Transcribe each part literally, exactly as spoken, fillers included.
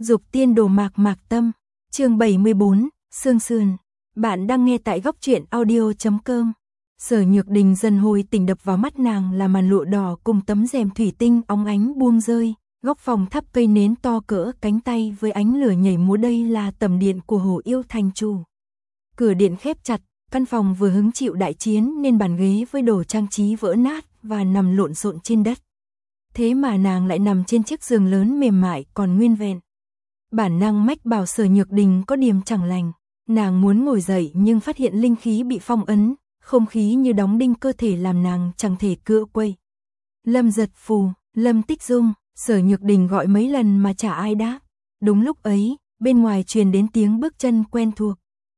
Dục tiên đồ mạc mạc tâm, chương bảy mươi bốn, Sương Sườn. Bạn đang nghe tại góc truyện audio chấm com. Sở Nhược Đình dần hồi tỉnh, đập vào mắt nàng là màn lụa đỏ cùng tấm rèm thủy tinh óng ánh buông rơi, góc phòng thắp cây nến to cỡ cánh tay với ánh lửa nhảy múa. Đây là tầm điện của Hồ Yêu Thành Chủ. Cửa điện khép chặt, căn phòng vừa hứng chịu đại chiến nên bàn ghế với đồ trang trí vỡ nát và nằm lộn xộn trên đất. Thế mà nàng lại nằm trên chiếc giường lớn mềm mại còn nguyên vẹn. Bản năng mách bảo Sở Nhược Đình có điểm chẳng lành. Nàng muốn ngồi dậy nhưng phát hiện linh khí bị phong ấn, không khí như đóng đinh cơ thể làm nàng chẳng thể cựa quay. Lâm Giật Phù, Lâm Tích Dung, Sở Nhược Đình gọi mấy lần mà chả ai đáp. Đúng lúc ấy, bên ngoài truyền đến tiếng bước chân quen thuộc.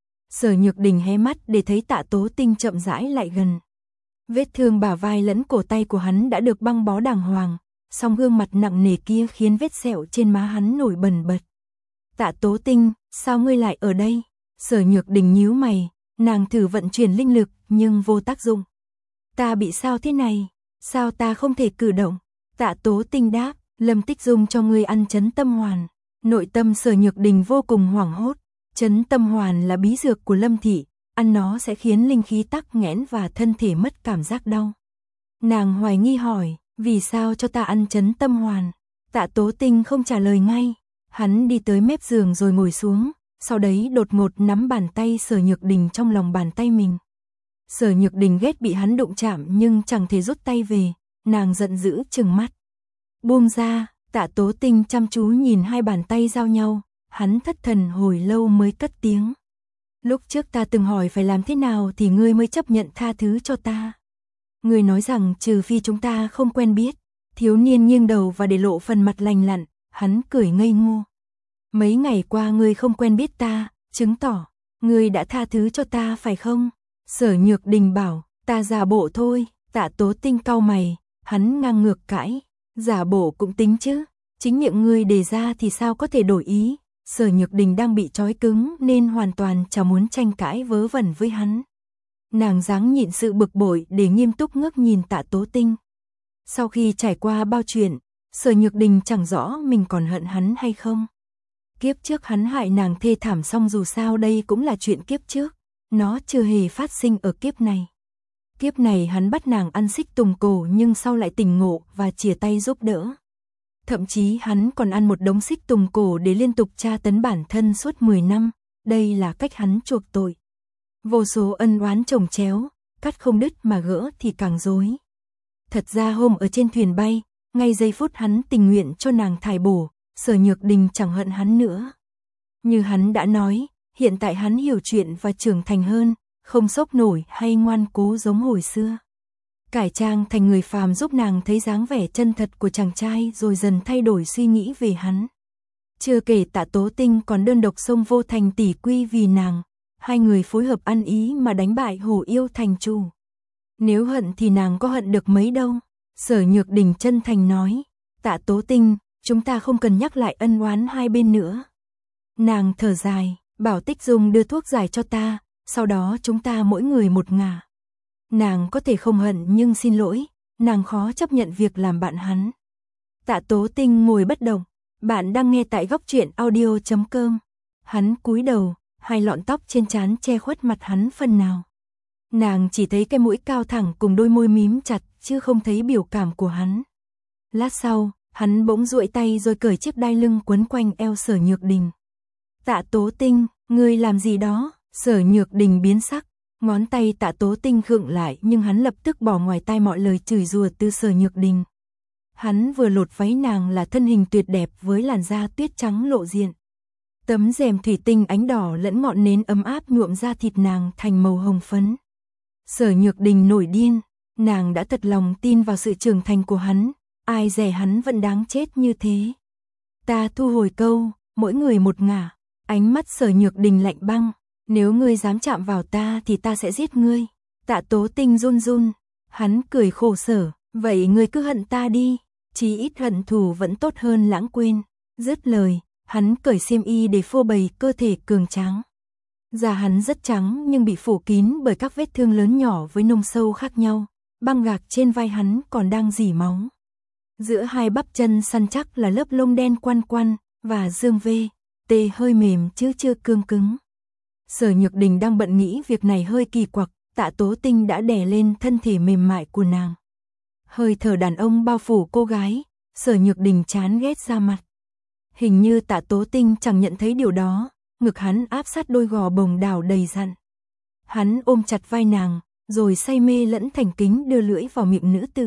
Sở Nhược Đình hé mắt để thấy Tạ Tố Tinh chậm rãi lại gần. Vết thương bả vai lẫn cổ tay của hắn đã được băng bó đàng hoàng, song gương mặt nặng nề kia khiến vết sẹo trên má hắn nổi bần bật. Tạ Tố Tinh, sao ngươi lại ở đây? Sở Nhược Đình nhíu mày, nàng thử vận chuyển linh lực nhưng vô tác dụng. Ta bị sao thế này? Sao ta không thể cử động? Tạ Tố Tinh đáp, Lâm Tích Dung cho ngươi ăn chấn tâm hoàn. Nội tâm Sở Nhược Đình vô cùng hoảng hốt. Chấn tâm hoàn là bí dược của Lâm thị, ăn nó sẽ khiến linh khí tắc nghẽn và thân thể mất cảm giác đau. Nàng hoài nghi hỏi, vì sao cho ta ăn chấn tâm hoàn? Tạ Tố Tinh không trả lời ngay. Hắn đi tới mép giường rồi ngồi xuống, sau đấy đột ngột nắm bàn tay Sở Nhược Đình trong lòng bàn tay mình. Sở Nhược Đình ghét bị hắn đụng chạm nhưng chẳng thể rút tay về, nàng giận dữ trừng mắt. Buông ra, Tạ Tố Tinh chăm chú nhìn hai bàn tay giao nhau, hắn thất thần hồi lâu mới cất tiếng. Lúc trước ta từng hỏi phải làm thế nào thì ngươi mới chấp nhận tha thứ cho ta. Ngươi nói rằng trừ phi chúng ta không quen biết. Thiếu niên nghiêng đầu và để lộ phần mặt lành lặn, hắn cười ngây ngô. Mấy ngày qua ngươi không quen biết ta, chứng tỏ ngươi đã tha thứ cho ta phải không? Sở Nhược Đình bảo, ta giả bộ thôi. Tạ Tố Tinh cau mày, hắn ngang ngược cãi, giả bộ cũng tính chứ, chính miệng ngươi đề ra thì sao có thể đổi ý. Sở Nhược Đình đang bị trói cứng nên hoàn toàn chẳng muốn tranh cãi vớ vẩn với hắn. Nàng dáng nhịn sự bực bội để nghiêm túc ngước nhìn Tạ Tố Tinh. Sau khi trải qua bao chuyện, Sở Nhược Đình chẳng rõ mình còn hận hắn hay không. Kiếp trước hắn hại nàng thê thảm, xong dù sao đây cũng là chuyện kiếp trước, nó chưa hề phát sinh ở kiếp này. Kiếp này hắn bắt nàng ăn xích tùng cổ nhưng sau lại tỉnh ngộ và chìa tay giúp đỡ. Thậm chí hắn còn ăn một đống xích tùng cổ để liên tục tra tấn bản thân suốt mười năm, đây là cách hắn chuộc tội. Vô số ân oán chồng chéo, cắt không đứt mà gỡ thì càng rối. Thật ra hôm ở trên thuyền bay, ngay giây phút hắn tình nguyện cho nàng thải bổ, Sở Nhược Đình chẳng hận hắn nữa. Như hắn đã nói, hiện tại hắn hiểu chuyện và trưởng thành hơn, không sốc nổi hay ngoan cố giống hồi xưa. Cải trang thành người phàm giúp nàng thấy dáng vẻ chân thật của chàng trai rồi dần thay đổi suy nghĩ về hắn. Chưa kể Tạ Tố Tinh còn đơn độc xông vô thành tỷ quy vì nàng, hai người phối hợp ăn ý mà đánh bại Hồ Yêu Thành Chủ. Nếu hận thì nàng có hận được mấy đâu. Sở Nhược Đình chân thành nói, Tạ Tố Tinh, chúng ta không cần nhắc lại ân oán hai bên nữa. Nàng thở dài, bảo Tích Dung đưa thuốc giải cho ta, sau đó chúng ta mỗi người một ngả. Nàng có thể không hận nhưng xin lỗi, nàng khó chấp nhận việc làm bạn hắn. Tạ Tố Tinh ngồi bất động, bạn đang nghe tại góc truyện audio chấm com. Hắn cúi đầu, hai lọn tóc trên trán che khuất mặt hắn phần nào. Nàng chỉ thấy cái mũi cao thẳng cùng đôi môi mím chặt chứ không thấy biểu cảm của hắn. Lát sau, hắn bỗng duỗi tay rồi cởi chiếc đai lưng quấn quanh eo Sở Nhược Đình. Tạ Tố Tinh, ngươi làm gì đó? Sở Nhược Đình biến sắc, ngón tay Tạ Tố Tinh khựng lại nhưng hắn lập tức bỏ ngoài tai mọi lời chửi rủa từ Sở Nhược Đình. Hắn vừa lột váy nàng là thân hình tuyệt đẹp với làn da tuyết trắng lộ diện. Tấm rèm thủy tinh ánh đỏ lẫn ngọn nến ấm áp nhuộm da thịt nàng thành màu hồng phấn. Sở Nhược Đình nổi điên, nàng đã thật lòng tin vào sự trưởng thành của hắn, ai dè hắn vẫn đáng chết như thế. Ta thu hồi câu, mỗi người một ngả. Ánh mắt Sở Nhược Đình lạnh băng, nếu ngươi dám chạm vào ta thì ta sẽ giết ngươi. Tạ Tố Tinh run run, hắn cười khổ sở, vậy ngươi cứ hận ta đi, chí ít hận thù vẫn tốt hơn lãng quên. Dứt lời, hắn cởi xiêm y để phô bày cơ thể cường tráng. Da hắn rất trắng nhưng bị phủ kín bởi các vết thương lớn nhỏ với nông sâu khác nhau, băng gạc trên vai hắn còn đang rỉ máu. Giữa hai bắp chân săn chắc là lớp lông đen quăn quăn, và Dương V, T hơi mềm chứ chưa cương cứng. Sở Nhược Đình đang bận nghĩ việc này hơi kỳ quặc, Tạ Tố Tinh đã đè lên thân thể mềm mại của nàng. Hơi thở đàn ông bao phủ cô gái, Sở Nhược Đình chán ghét ra mặt. Hình như Tạ Tố Tinh chẳng nhận thấy điều đó, ngực hắn áp sát đôi gò bồng đào đầy dặn. Hắn ôm chặt vai nàng, rồi say mê lẫn thành kính đưa lưỡi vào miệng nữ tử.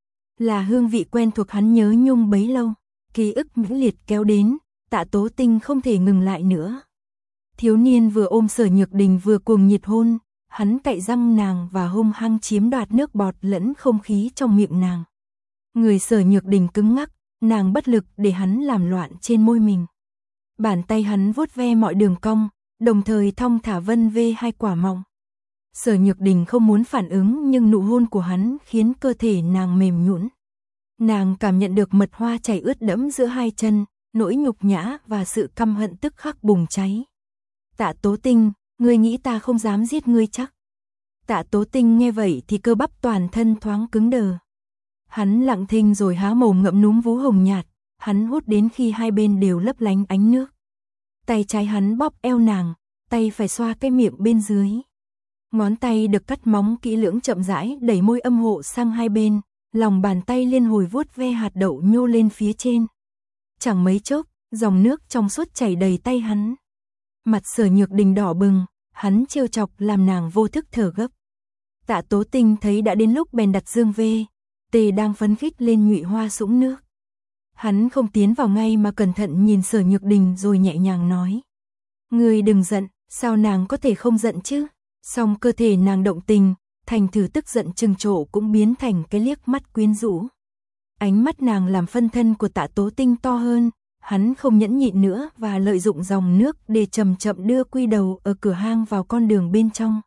Là hương vị quen thuộc hắn nhớ nhung bấy lâu, ký ức mãnh liệt kéo đến, Tạ Tố Tinh không thể ngừng lại nữa. Thiếu niên vừa ôm Sở Nhược Đình vừa cuồng nhiệt hôn, hắn cạy răng nàng và hung hăng chiếm đoạt nước bọt lẫn không khí trong miệng nàng. Người Sở Nhược Đình cứng ngắc, nàng bất lực để hắn làm loạn trên môi mình. Bàn tay hắn vuốt ve mọi đường cong, đồng thời thong thả vân vê hai quả mọng. Sở Nhược Đình không muốn phản ứng nhưng nụ hôn của hắn khiến cơ thể nàng mềm nhũn. Nàng cảm nhận được mật hoa chảy ướt đẫm giữa hai chân, nỗi nhục nhã và sự căm hận tức khắc bùng cháy. Tạ Tố Tinh, ngươi nghĩ ta không dám giết ngươi chắc? Tạ Tố Tinh nghe vậy thì cơ bắp toàn thân thoáng cứng đờ. Hắn lặng thinh rồi há mồm ngậm núm vú hồng nhạt, hắn hút đến khi hai bên đều lấp lánh ánh nước. Tay trái hắn bóp eo nàng, tay phải xoa cái miệng bên dưới. Ngón tay được cắt móng kỹ lưỡng chậm rãi đẩy môi âm hộ sang hai bên, lòng bàn tay liên hồi vuốt ve hạt đậu nhô lên phía trên. Chẳng mấy chốc, dòng nước trong suốt chảy đầy tay hắn. Mặt Sở Nhược Đình đỏ bừng, hắn trêu chọc làm nàng vô thức thở gấp. Tạ Tố Tinh thấy đã đến lúc bèn đặt Dương V, T đang phấn khích lên nhụy hoa sũng nước. Hắn không tiến vào ngay mà cẩn thận nhìn Sở Nhược Đình rồi nhẹ nhàng nói. Ngươi đừng giận, sao nàng có thể không giận chứ? Song cơ thể nàng động tình, thành thử tức giận trừng trộ cũng biến thành cái liếc mắt quyến rũ. Ánh mắt nàng làm phân thân của Tạ Tố Tinh to hơn, hắn không nhẫn nhịn nữa và lợi dụng dòng nước để chậm chậm đưa quy đầu ở cửa hang vào con đường bên trong.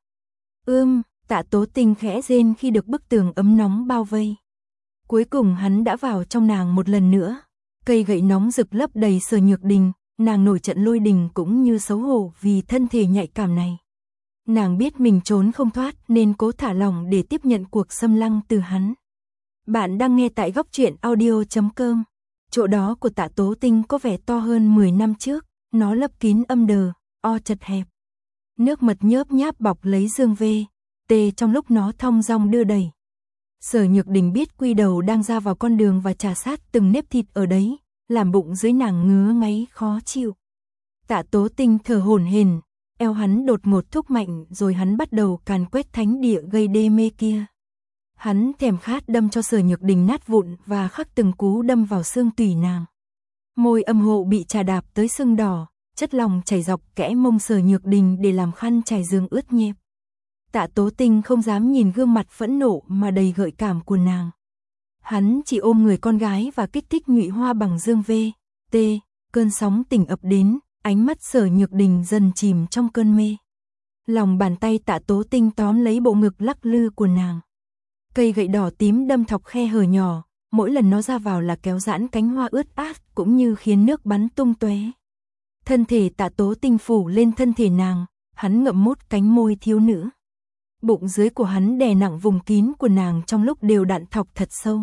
Ưm, Tạ Tố Tinh khẽ rên khi được bức tường ấm nóng bao vây. Cuối cùng hắn đã vào trong nàng một lần nữa. Cây gậy nóng rực lấp đầy Sở Nhược Đình, nàng nổi trận lôi đình cũng như xấu hổ vì thân thể nhạy cảm này. Nàng biết mình trốn không thoát nên cố thả lỏng để tiếp nhận cuộc xâm lăng từ hắn. Bạn đang nghe tại góc truyện audio chấm com. Chỗ đó của Tạ Tố Tinh có vẻ to hơn mười năm trước, nó lấp kín âm đờ, o chật hẹp. Nước mật nhớp nháp bọc lấy Dương V, T trong lúc nó thong dong đưa đẩy. Sở Nhược Đình biết quy đầu đang ra vào con đường và trà sát từng nếp thịt ở đấy, làm bụng dưới nàng ngứa ngáy khó chịu. Tạ Tố Tinh thở hổn hển, eo hắn đột ngột thúc mạnh rồi hắn bắt đầu càn quét thánh địa gây đê mê kia. Hắn thèm khát đâm cho Sở Nhược Đình nát vụn và khắc từng cú đâm vào xương tủy nàng. Môi âm hộ bị trà đạp tới sưng đỏ, chất lỏng chảy dọc kẽ mông Sở Nhược Đình để làm khăn trải giường ướt nhẹp. Tạ Tố Tinh không dám nhìn gương mặt phẫn nộ mà đầy gợi cảm của nàng. Hắn chỉ ôm người con gái và kích thích nhụy hoa bằng Dương V, T, cơn sóng tỉnh ập đến, ánh mắt Sở Nhược Đình dần chìm trong cơn mê. Lòng bàn tay Tạ Tố Tinh tóm lấy bộ ngực lắc lư của nàng. Cây gậy đỏ tím đâm thọc khe hở nhỏ, mỗi lần nó ra vào là kéo giãn cánh hoa ướt át cũng như khiến nước bắn tung tóe. Thân thể Tạ Tố Tinh phủ lên thân thể nàng, hắn ngậm mút cánh môi thiếu nữ. Bụng dưới của hắn đè nặng vùng kín của nàng trong lúc đều đặn thọc thật sâu.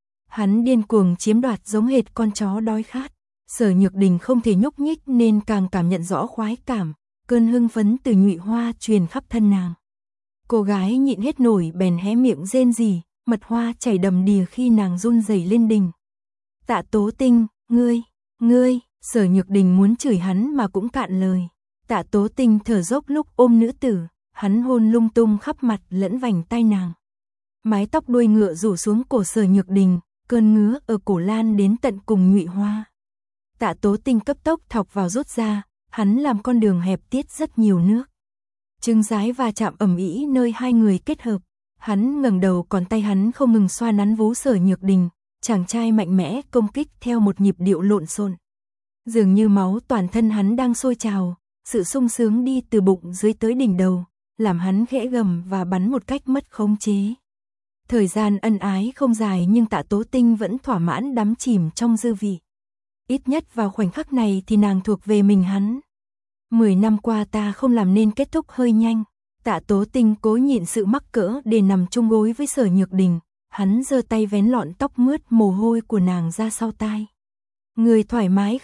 Hắn điên cuồng chiếm đoạt giống hệt con chó đói khát. Sở Nhược Đình không thể nhúc nhích nên càng cảm nhận rõ khoái cảm, cơn hưng phấn từ nhụy hoa truyền khắp thân nàng. Cô gái nhịn hết nổi bèn hé miệng rên rỉ, mật hoa chảy đầm đìa khi nàng run rẩy lên đỉnh. Tạ Tố Tinh, ngươi, ngươi, Sở Nhược Đình muốn chửi hắn mà cũng cạn lời. Tạ Tố Tinh thở dốc lúc ôm nữ tử, hắn hôn lung tung khắp mặt lẫn vành tai nàng. Mái tóc đuôi ngựa rủ xuống cổ Sở Nhược Đình, cơn ngứa ở cổ lan đến tận cùng nhụy hoa. Tạ Tố Tinh cấp tốc thọc vào rút ra, hắn làm con đường hẹp tiết rất nhiều nước. Trứng rái va chạm ầm ĩ nơi hai người kết hợp. Hắn ngẩng đầu còn tay hắn không ngừng xoa nắn vú Sở Nhược Đình, chàng trai mạnh mẽ công kích theo một nhịp điệu lộn xộn. Dường như máu toàn thân hắn đang sôi trào, sự sung sướng đi từ bụng dưới tới đỉnh đầu, làm hắn khẽ gầm và bắn một cách mất khống chế. Thời gian ân ái không dài nhưng Tạ Tố Tinh vẫn thỏa mãn đắm chìm trong dư vị. Ít nhất vào khoảnh khắc này thì nàng thuộc về mình hắn. Mười năm qua ta không làm nên kết thúc hơi nhanh. Tạ Tố Tinh cố nhịn sự mắc cỡ để nằm chung gối với Sở Nhược Đình. Hắn giơ tay vén lọn tóc mướt mồ hôi của nàng ra sau tai. Người thoải mái không?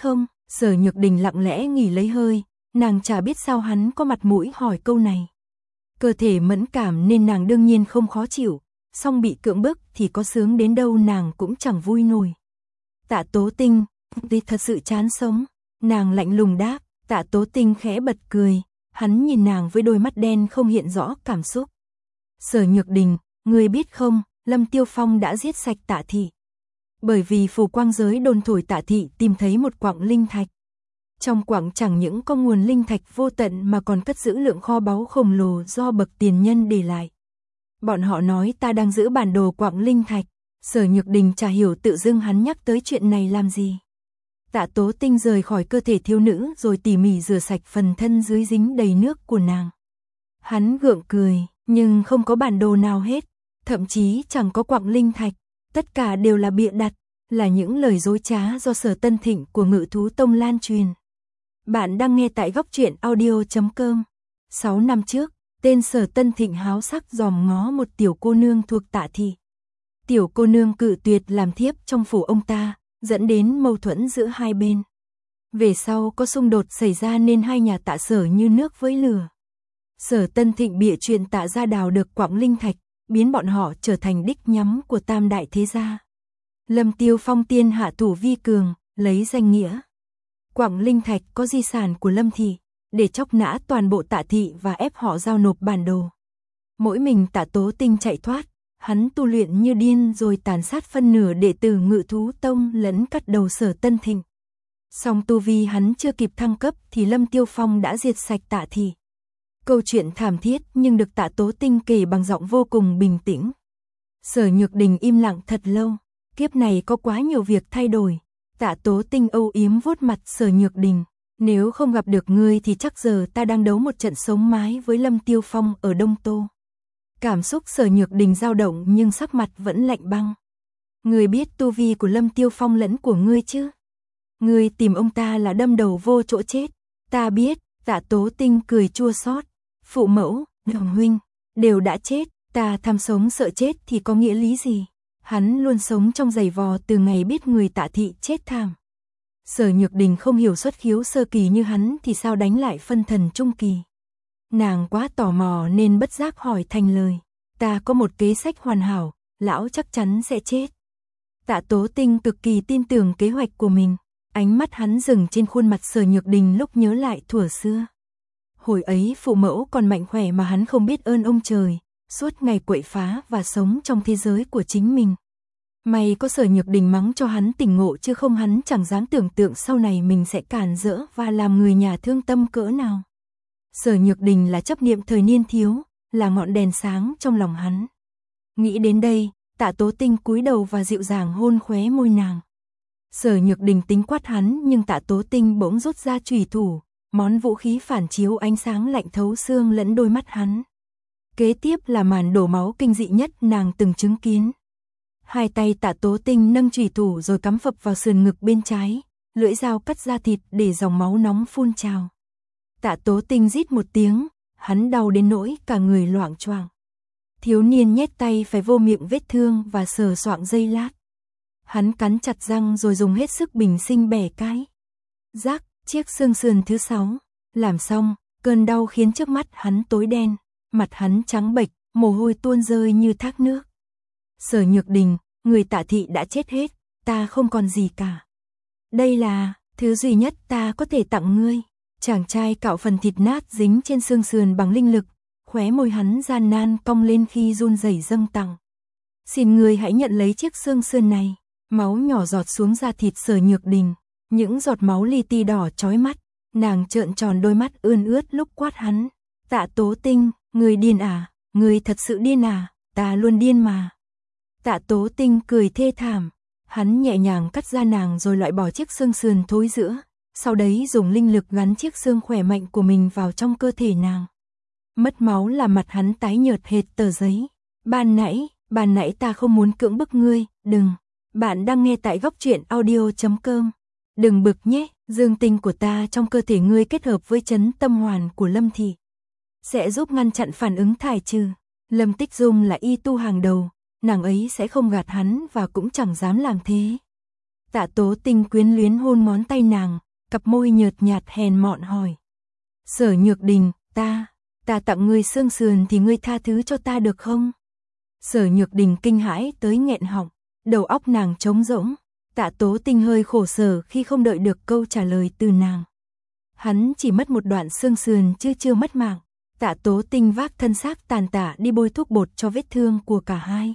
Sở Nhược Đình lặng lẽ nghỉ lấy hơi, nàng chả biết sao hắn có mặt mũi hỏi câu này. Cơ thể mẫn cảm nên nàng đương nhiên không khó chịu, song bị cưỡng bức thì có sướng đến đâu nàng cũng chẳng vui nổi. Tạ Tố Tinh, thì thật sự chán sống, nàng lạnh lùng đáp. Tạ Tố Tinh khẽ bật cười, hắn nhìn nàng với đôi mắt đen không hiện rõ cảm xúc. Sở Nhược Đình, ngươi biết không, Lâm Tiêu Phong đã giết sạch Tạ thị. Bởi vì phù quang giới đồn thổi Tạ thị tìm thấy một quặng linh thạch. Trong quặng chẳng những có nguồn linh thạch vô tận mà còn cất giữ lượng kho báu khổng lồ do bậc tiền nhân để lại. Bọn họ nói ta đang giữ bản đồ quặng linh thạch. Sở Nhược Đình chả hiểu tự dưng hắn nhắc tới chuyện này làm gì. Tạ Tố Tinh rời khỏi cơ thể thiếu nữ rồi tỉ mỉ rửa sạch phần thân dưới dính đầy nước của nàng. Hắn gượng cười, nhưng không có bản đồ nào hết, thậm chí chẳng có quặng linh thạch, tất cả đều là bịa đặt, là những lời dối trá do Sở Tân Thịnh của Ngự Thú Tông lan truyền. Bạn đang nghe tại góc truyện audio chấm com. sáu năm trước, tên Sở Tân Thịnh háo sắc dòm ngó một tiểu cô nương thuộc Tạ thị. Tiểu cô nương cự tuyệt làm thiếp trong phủ ông ta, dẫn đến mâu thuẫn giữa hai bên. Về sau có xung đột xảy ra nên hai nhà Tạ Sở như nước với lửa. Sở Tân Thịnh bịa chuyện Tạ gia đào được quặng linh thạch, biến bọn họ trở thành đích nhắm của tam đại thế gia. Lâm Tiêu Phong tiên hạ thủ vi cường, lấy danh nghĩa quặng linh thạch có di sản của Lâm thị, để chọc nã toàn bộ Tạ thị và ép họ giao nộp bản đồ. Mỗi mình Tạ Tố Tinh chạy thoát, hắn tu luyện như điên rồi tàn sát phân nửa đệ tử Ngự Thú Tông lẫn cắt đầu Sở Tân Thịnh. Song tu vi hắn chưa kịp thăng cấp thì Lâm Tiêu Phong đã diệt sạch Tạ thị. Câu chuyện thảm thiết nhưng được Tạ Tố Tinh kể bằng giọng vô cùng bình tĩnh. Sở Nhược Đình im lặng thật lâu, kiếp này có quá nhiều việc thay đổi. Tạ Tố Tinh âu yếm vuốt mặt Sở Nhược Đình, nếu không gặp được ngươi thì chắc giờ ta đang đấu một trận sống mái với Lâm Tiêu Phong ở Đông Tô. Cảm xúc Sở Nhược Đình dao động nhưng sắc mặt vẫn lạnh băng. Ngươi biết tu vi của Lâm Tiêu Phong lẫn của ngươi chứ? Ngươi tìm ông ta là đâm đầu vô chỗ chết. Ta biết. Tạ Tố Tinh cười chua xót. Phụ mẫu, đồng huynh đều đã chết, ta tham sống sợ chết thì có nghĩa lý gì? Hắn luôn sống trong giày vò từ ngày biết người Tạ thị chết thảm. Sở Nhược Đình không hiểu xuất khiếu sơ kỳ như hắn thì sao đánh lại phân thần trung kỳ. Nàng quá tò mò nên bất giác hỏi thành lời. Ta có một kế sách hoàn hảo, lão chắc chắn sẽ chết. Tạ Tố Tinh cực kỳ tin tưởng kế hoạch của mình. Ánh mắt hắn dừng trên khuôn mặt Sở Nhược Đình lúc nhớ lại thuở xưa. Hồi ấy phụ mẫu còn mạnh khỏe mà hắn không biết ơn ông trời, suốt ngày quậy phá và sống trong thế giới của chính mình. May có Sở Nhược Đình mắng cho hắn tỉnh ngộ chứ không hắn chẳng dám tưởng tượng sau này mình sẽ cản rỡ và làm người nhà thương tâm cỡ nào. Sở Nhược Đình là chấp niệm thời niên thiếu, là ngọn đèn sáng trong lòng hắn. Nghĩ đến đây, Tạ Tố Tinh cúi đầu và dịu dàng hôn khóe môi nàng. Sở Nhược Đình tính quát hắn nhưng Tạ Tố Tinh bỗng rút ra chùy thủ, món vũ khí phản chiếu ánh sáng lạnh thấu xương lẫn đôi mắt hắn. Kế tiếp là màn đổ máu kinh dị nhất nàng từng chứng kiến. Hai tay Tạ Tố Tinh nâng chùy thủ rồi cắm phập vào sườn ngực bên trái, lưỡi dao cắt ra thịt để dòng máu nóng phun trào. Tạ Tố Tinh rít một tiếng, hắn đau đến nỗi cả người loạng choạng. Thiếu niên nhét tay phải vô miệng vết thương và sờ soạng giây lát. Hắn cắn chặt răng rồi dùng hết sức bình sinh bẻ cái. Rắc, chiếc xương sườn thứ sáu. Làm xong, cơn đau khiến trước mắt hắn tối đen, mặt hắn trắng bệch, mồ hôi tuôn rơi như thác nước. Sở Nhược Đình, người Tạ thị đã chết hết, ta không còn gì cả. Đây là thứ duy nhất ta có thể tặng ngươi. Chàng trai cạo phần thịt nát dính trên xương sườn bằng linh lực, khóe môi hắn gian nan cong lên khi run rẩy dâng tặng. Xin ngươi hãy nhận lấy chiếc xương sườn này. Máu nhỏ giọt xuống da thịt Sở Nhược Đình, những giọt máu li ti đỏ chói mắt, nàng trợn tròn đôi mắt ươn ướt lúc quát hắn. Tạ Tố Tinh, ngươi điên à, ngươi thật sự điên à, ta luôn điên mà. Tạ Tố Tinh cười thê thảm, hắn nhẹ nhàng cắt ra nàng rồi loại bỏ chiếc xương sườn thối rữa, sau đấy dùng linh lực gắn chiếc xương khỏe mạnh của mình vào trong cơ thể nàng. Mất máu làm mặt hắn tái nhợt hệt tờ giấy. Ban nãy, ban nãy ta không muốn cưỡng bức ngươi, đừng. Bạn đang nghe tại góc truyện audio chấm com. Đừng bực nhé, dương tinh của ta trong cơ thể ngươi kết hợp với chấn tâm hoàn của Lâm thị sẽ giúp ngăn chặn phản ứng thải trừ. Lâm Tích Dung là y tu hàng đầu, nàng ấy sẽ không gạt hắn và cũng chẳng dám làm thế. Tạ Tố Tinh quyến luyến hôn ngón tay nàng, cặp môi nhợt nhạt hèn mọn hỏi. Sở Nhược Đình, ta, ta tặng ngươi xương sườn thì ngươi tha thứ cho ta được không? Sở Nhược Đình kinh hãi tới nghẹn họng, đầu óc nàng trống rỗng. Tạ Tố Tinh hơi khổ sở khi không đợi được câu trả lời từ nàng. Hắn chỉ mất một đoạn xương sườn chứ chưa mất mạng. Tạ Tố Tinh vác thân xác tàn tạ đi bôi thuốc bột cho vết thương của cả hai.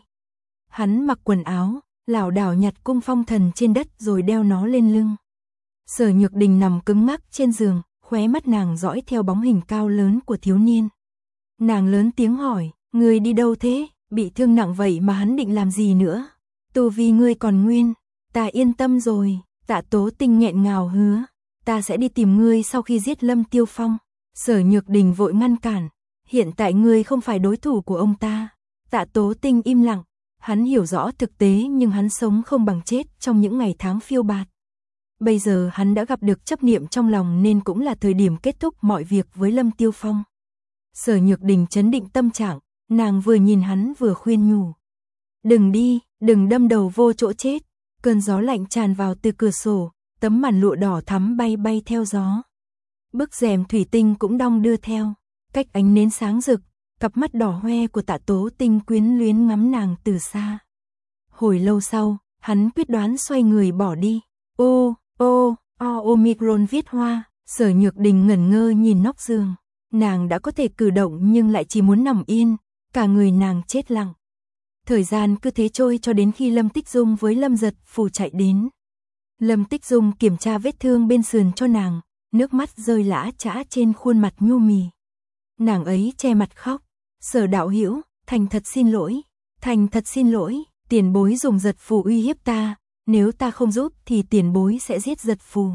Hắn mặc quần áo, lảo đảo nhặt cung phong thần trên đất rồi đeo nó lên lưng. Sở Nhược Đình nằm cứng ngắc trên giường, khóe mắt nàng dõi theo bóng hình cao lớn của thiếu niên. Nàng lớn tiếng hỏi, ngươi đi đâu thế, bị thương nặng vậy mà hắn định làm gì nữa? Tu vi ngươi còn nguyên, ta yên tâm rồi. Tạ Tố Tinh nghẹn ngào hứa, ta sẽ đi tìm ngươi sau khi giết Lâm Tiêu Phong. Sở Nhược Đình vội ngăn cản, hiện tại ngươi không phải đối thủ của ông ta. Tạ Tố Tinh im lặng, hắn hiểu rõ thực tế nhưng hắn sống không bằng chết trong những ngày tháng phiêu bạt. Bây giờ hắn đã gặp được chấp niệm trong lòng nên cũng là thời điểm kết thúc mọi việc với Lâm Tiêu Phong. Sở Nhược Đình trấn định tâm trạng, nàng vừa nhìn hắn vừa khuyên nhủ. Đừng đi, đừng đâm đầu vô chỗ chết. Cơn gió lạnh tràn vào từ cửa sổ, tấm màn lụa đỏ thắm bay bay theo gió. Bức rèm thủy tinh cũng đong đưa theo, cách ánh nến sáng rực, cặp mắt đỏ hoe của Tạ Tố Tinh quyến luyến ngắm nàng từ xa. Hồi lâu sau, hắn quyết đoán xoay người bỏ đi. Ô, ô, o Omicron viết hoa. Sở Nhược Đình ngẩn ngơ nhìn nóc giường. Nàng đã có thể cử động nhưng lại chỉ muốn nằm yên, cả người nàng chết lặng. Thời gian cứ thế trôi cho đến khi Lâm Tích Dung với Lâm Giật Phù chạy đến. Lâm Tích Dung kiểm tra vết thương bên sườn cho nàng, nước mắt rơi lã chã trên khuôn mặt nhu mì. Nàng ấy che mặt khóc. Sở đạo hữu, thành thật xin lỗi, thành thật xin lỗi, tiền bối dùng Giật Phù uy hiếp ta, nếu ta không giúp thì tiền bối sẽ giết Giật Phù.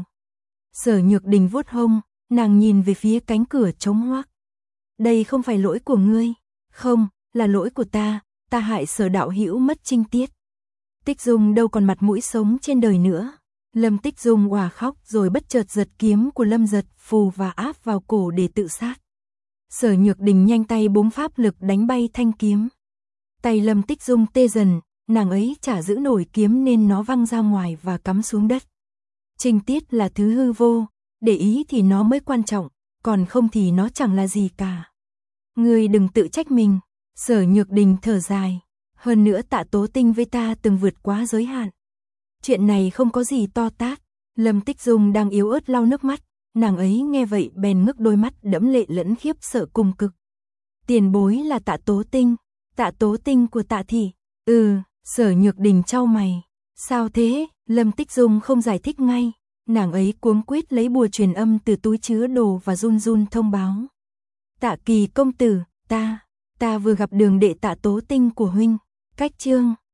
Sở Nhược Đình vuốt hông, nàng nhìn về phía cánh cửa trống hoác. Đây không phải lỗi của ngươi, không, là lỗi của ta, ta hại Sở đạo hữu mất trinh tiết. Tích Dung đâu còn mặt mũi sống trên đời nữa. Lâm Tích Dung òa khóc rồi bất chợt giật kiếm của Lâm Giật Phù và áp vào cổ để tự sát. Sở Nhược Đình nhanh tay búng pháp lực đánh bay thanh kiếm. Tay Lâm Tích Dung tê dần, nàng ấy chả giữ nổi kiếm nên nó văng ra ngoài và cắm xuống đất. Trinh tiết là thứ hư vô, để ý thì nó mới quan trọng, còn không thì nó chẳng là gì cả. Ngươi đừng tự trách mình. Sở Nhược Đình thở dài. Hơn nữa Tạ Tố Tinh với ta từng vượt quá giới hạn. Chuyện này không có gì to tát. Lâm Tích Dung đang yếu ớt lau nước mắt. Nàng ấy nghe vậy bèn ngước đôi mắt đẫm lệ lẫn khiếp sợ cùng cực. Tiền bối là Tạ Tố Tinh. Tạ Tố Tinh của Tạ thị. Ừ, Sở Nhược Đình chau mày. Sao thế? Lâm Tích Dung không giải thích ngay. Nàng ấy cuống quýt lấy bùa truyền âm từ túi chứa đồ và run run thông báo. Tạ Kỳ công tử, ta, ta vừa gặp đường đệ Tạ Tố Tinh của huynh. Cách chương